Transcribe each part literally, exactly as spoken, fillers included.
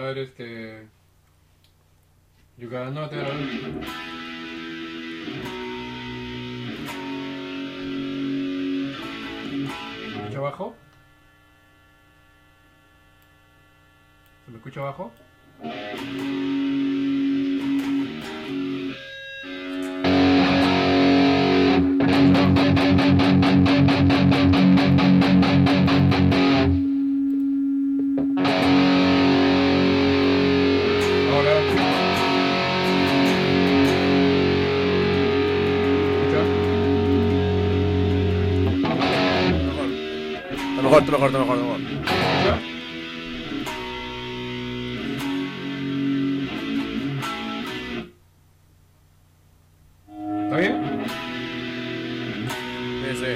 ver, este... You got another... ¿Se me escucha abajo? ¿Se me escucha abajo? Mejor, mejor, mejor, mejor, mejor. ¿Está bien? Sí, sí.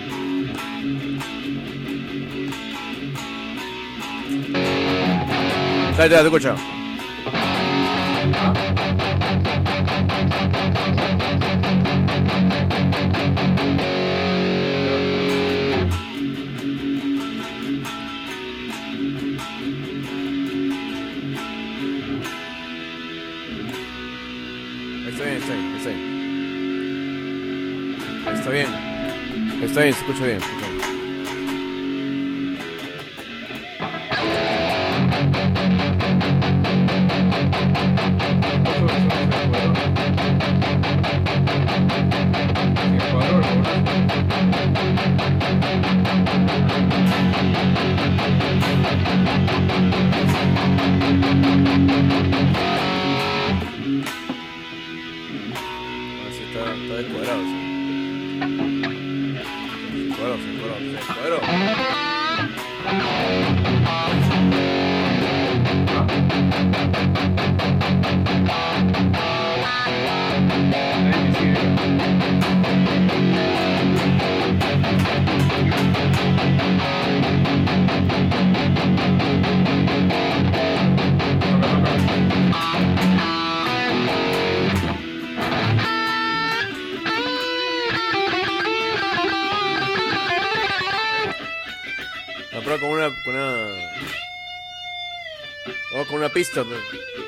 Dale, dale, te escucho. Está bien, está bien, está bien. Está bien. Está bien, se escucha bien. Está bien. Así está, está descuadrado. Sí. Se cuadró, se cuadró, se cuadró. La prueba con una, con una... Vamos con una pista. Pero...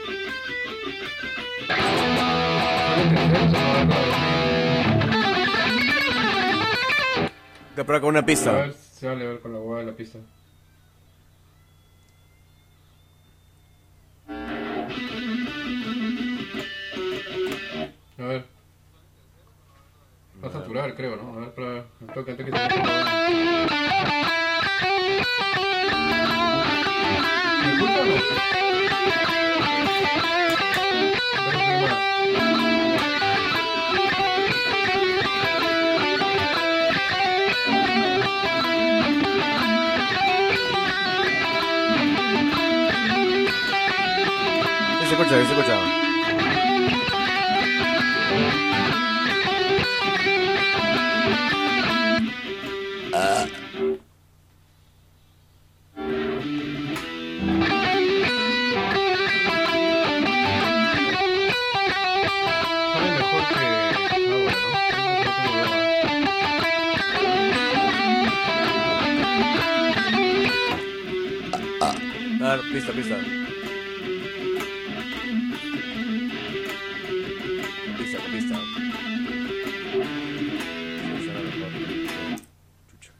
La prueba con una A pista. ver, se vale ver con la hueá de la pista. A ver. Va a saturar, creo, ¿no? A ver, para... Me toca antes que se... ¿Me escuchas o no? Sí, se escucha, sí, se escucha. Sale mejor que ahora, ¿no? A ver, pista, pista. Pista, pista. Suena mejor. Chucha.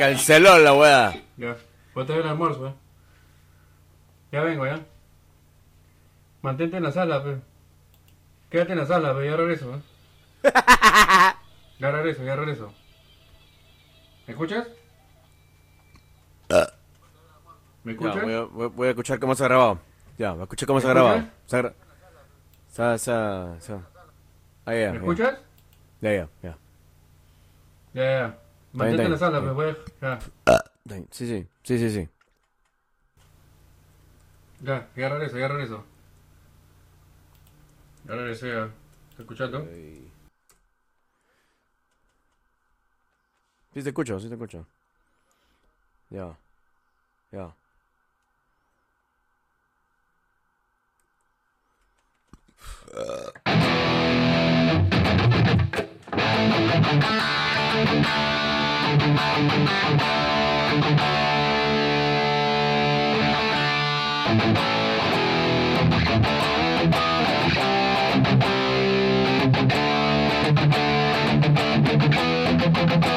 canceló la weá. Ya. Voy a traer el almuerzo, eh. Ya vengo, ya. Mantente en la sala, pe. Quédate en la sala, pe. Ya regreso, eh. Ya regreso, ya regreso. ¿Me escuchas? ¿Me Ya, escuchas? voy, a, voy, voy a escuchar cómo se ha grabado. Ya, voy a escuchar cómo se ha ¿Me grabado. escuchas? Se ha gra- se ha- se ha- se ha- Ah, ya, ¿Me ya. escuchas? Ya, ya, ya. Ya, ya. Mantente bien, en la sala, está pe. Voy a... Ya. Está bien. Sí, sí, sí, sí, sí. Ya, ya regreso, ya regreso. Ya regresé, ya. ¿Estás escuchando? Sí te escucho, sí te escucho. Ya, ya. Thank you.